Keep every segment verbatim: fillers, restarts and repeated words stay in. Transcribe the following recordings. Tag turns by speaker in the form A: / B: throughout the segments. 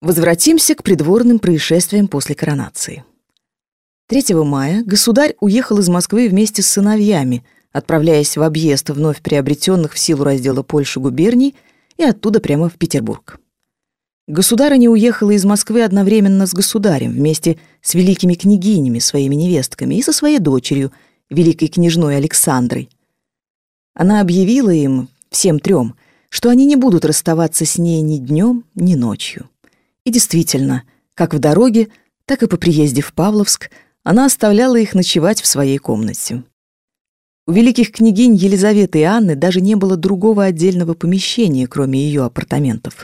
A: Возвратимся к придворным происшествиям после коронации. третьего мая государь уехал из Москвы вместе с сыновьями, отправляясь в объезд вновь приобретенных в силу раздела Польши губерний и оттуда прямо в Петербург. Государыня уехала из Москвы одновременно с государем вместе с великими княгинями, своими невестками, и со своей дочерью, великой княжной Александрой. Она объявила им, всем трем, что они не будут расставаться с ней ни днем, ни ночью. И действительно, как в дороге, так и по приезде в Павловск она оставляла их ночевать в своей комнате. У великих княгинь Елизаветы и Анны даже не было другого отдельного помещения, кроме ее апартаментов.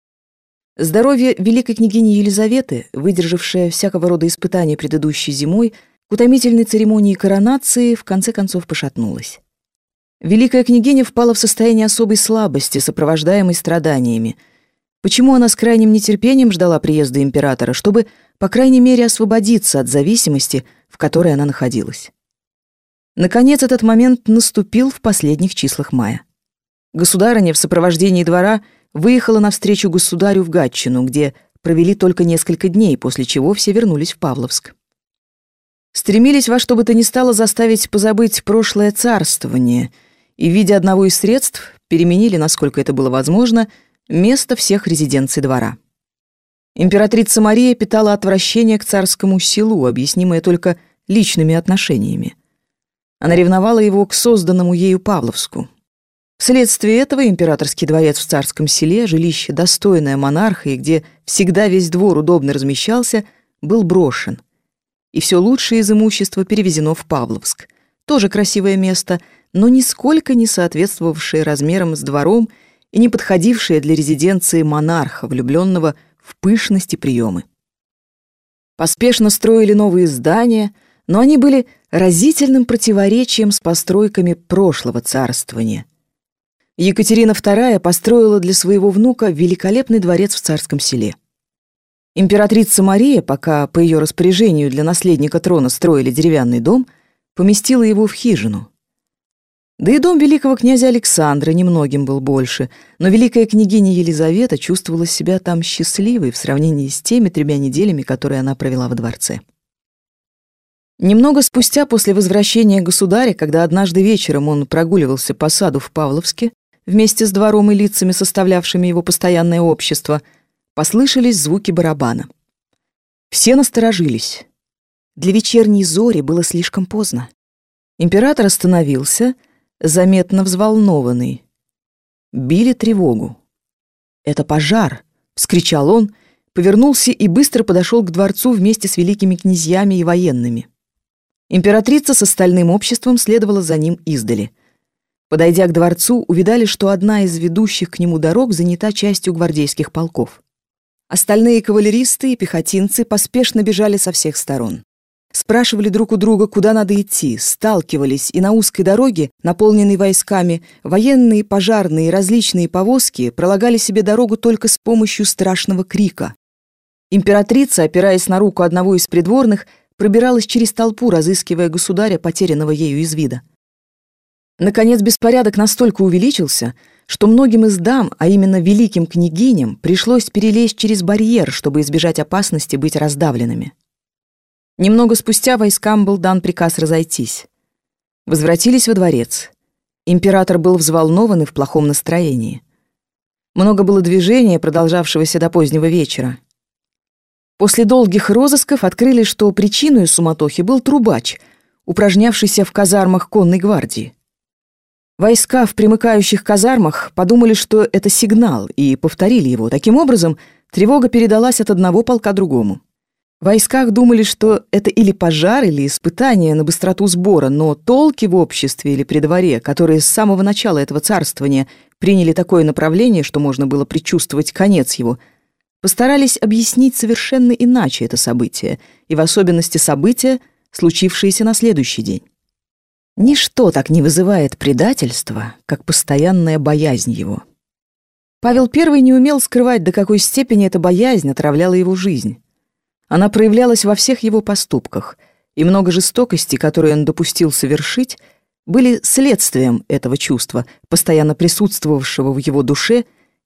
A: Здоровье великой княгини Елизаветы, выдержавшее всякого рода испытания предыдущей зимой, к утомительной церемонии коронации в конце концов пошатнулось. Великая княгиня впала в состояние особой слабости, сопровождаемой страданиями. Почему она с крайним нетерпением ждала приезда императора, чтобы, по крайней мере, освободиться от зависимости, в которой она находилась. Наконец, этот момент наступил в последних числах мая. Государыня в сопровождении двора выехала навстречу государю в Гатчину, где провели только несколько дней, после чего все вернулись в Павловск. Стремились во что бы то ни стало заставить позабыть прошлое царствование и в виде одного из средств переменили, насколько это было возможно, место всех резиденций двора. Императрица Мария питала отвращение к царскому селу, объяснимое только личными отношениями. Она ревновала его к созданному ею Павловску. Вследствие этого императорский дворец в Царском селе, жилище, достойное монарха и где всегда весь двор удобно размещался, был брошен. И все лучшее из имущества перевезено в Павловск. Тоже красивое место, но нисколько не соответствовавшее размерам с двором и не подходившее для резиденции монарха, влюбленного в пышность и приемы. Поспешно строили новые здания, но они были разительным противоречием с постройками прошлого царствования. Екатерина вторая построила для своего внука великолепный дворец в Царском селе. Императрица Мария, пока по ее распоряжению для наследника трона строили деревянный дом, поместила его в хижину. Да и дом великого князя Александра немногим был больше, но великая княгиня Елизавета чувствовала себя там счастливой в сравнении с теми тремя неделями, которые она провела во дворце. Немного спустя после возвращения государя, когда однажды вечером он прогуливался по саду в Павловске вместе с двором и лицами, составлявшими его постоянное общество, послышались звуки барабана. Все насторожились. Для вечерней зори было слишком поздно. Император остановился, заметно взволнованный. Били тревогу. «Это пожар!» — вскричал он, повернулся и быстро подошел к дворцу вместе с великими князьями и военными. Императрица с остальным обществом следовала за ним издали. Подойдя к дворцу, увидали, что одна из ведущих к нему дорог занята частью гвардейских полков. Остальные кавалеристы и пехотинцы поспешно бежали со всех сторон. Спрашивали друг у друга, куда надо идти, сталкивались, и на узкой дороге, наполненной войсками, военные, пожарные и различные повозки пролагали себе дорогу только с помощью страшного крика. Императрица, опираясь на руку одного из придворных, пробиралась через толпу, разыскивая государя, потерянного ею из вида. Наконец, беспорядок настолько увеличился, что многим из дам, а именно великим княгиням, пришлось перелезть через барьер, чтобы избежать опасности быть раздавленными. Немного спустя войскам был дан приказ разойтись. Возвратились во дворец. Император был взволнован и в плохом настроении. Много было движения, продолжавшегося до позднего вечера. После долгих розысков открыли, что причиной суматохи был трубач, упражнявшийся в казармах конной гвардии. Войска в примыкающих казармах подумали, что это сигнал, и повторили его. Таким образом, тревога передалась от одного полка другому. В войсках думали, что это или пожар, или испытание на быстроту сбора, но толки в обществе или при дворе, которые с самого начала этого царствования приняли такое направление, что можно было предчувствовать конец его, постарались объяснить совершенно иначе это событие, и в особенности события, случившиеся на следующий день. Ничто так не вызывает предательства, как постоянная боязнь его. Павел Первый не умел скрывать, до какой степени эта боязнь отравляла его жизнь. Она проявлялась во всех его поступках, и много жестокости, которые он допустил совершить, были следствием этого чувства, постоянно присутствовавшего в его душе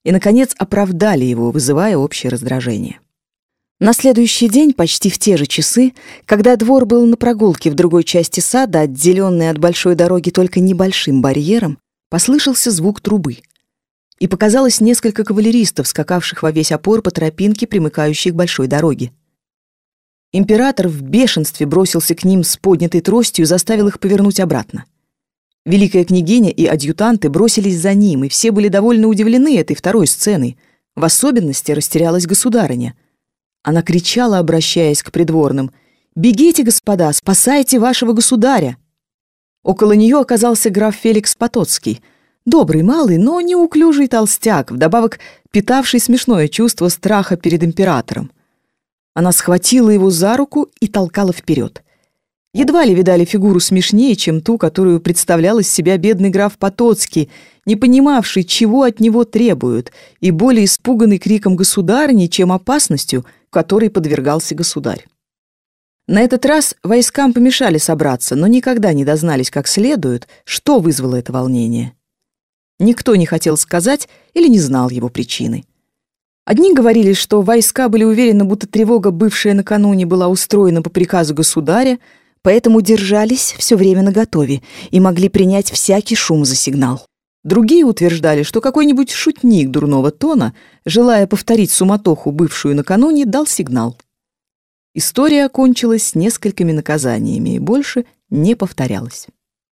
A: и, наконец, оправдали его, вызывая общее раздражение. На следующий день, почти в те же часы, когда двор был на прогулке в другой части сада, отделенный от большой дороги только небольшим барьером, послышался звук трубы. И показалось несколько кавалеристов, скакавших во весь опор по тропинке, примыкающей к большой дороге. Император в бешенстве бросился к ним с поднятой тростью и заставил их повернуть обратно. Великая княгиня и адъютанты бросились за ним, и все были довольно удивлены этой второй сценой. В особенности растерялась государыня. Она кричала, обращаясь к придворным: «Бегите, господа, спасайте вашего государя!» Около нее оказался граф Феликс Потоцкий, добрый малый, но неуклюжий толстяк, вдобавок питавший смешное чувство страха перед императором. Она схватила его за руку и толкала вперед. Едва ли видали фигуру смешнее, чем ту, которую представлял из себя бедный граф Потоцкий, не понимавший, чего от него требуют, и более испуганный криком государыни, чем опасностью, которой подвергался государь. На этот раз войскам помешали собраться, но никогда не дознались как следует, что вызвало это волнение. Никто не хотел сказать или не знал его причины. Одни говорили, что войска были уверены, будто тревога, бывшая накануне, была устроена по приказу государя, поэтому держались все время наготове и могли принять всякий шум за сигнал. Другие утверждали, что какой-нибудь шутник дурного тона, желая повторить суматоху, бывшую накануне, дал сигнал. История окончилась несколькими наказаниями и больше не повторялась.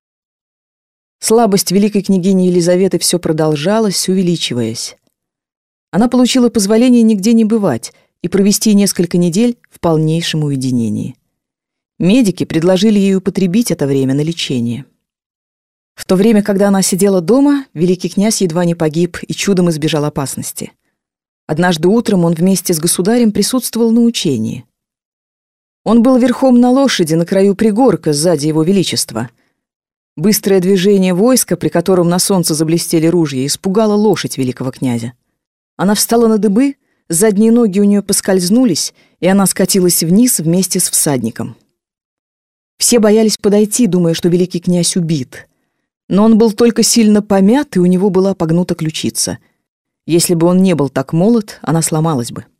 A: Слабость великой княгини Елизаветы все продолжалась, увеличиваясь. Она получила позволение нигде не бывать и провести несколько недель в полнейшем уединении. Медики предложили ей употребить это время на лечение. В то время, когда она сидела дома, великий князь едва не погиб и чудом избежал опасности. Однажды утром он вместе с государем присутствовал на учении. Он был верхом на лошади на краю пригорка сзади его величества. Быстрое движение войска, при котором на солнце заблестели ружья, испугало лошадь великого князя. Она встала на дыбы, задние ноги у нее поскользнулись, и она скатилась вниз вместе с всадником. Все боялись подойти, думая, что великий князь убит. Но он был только сильно помят, и у него была погнута ключица. Если бы он не был так молод, она сломалась бы.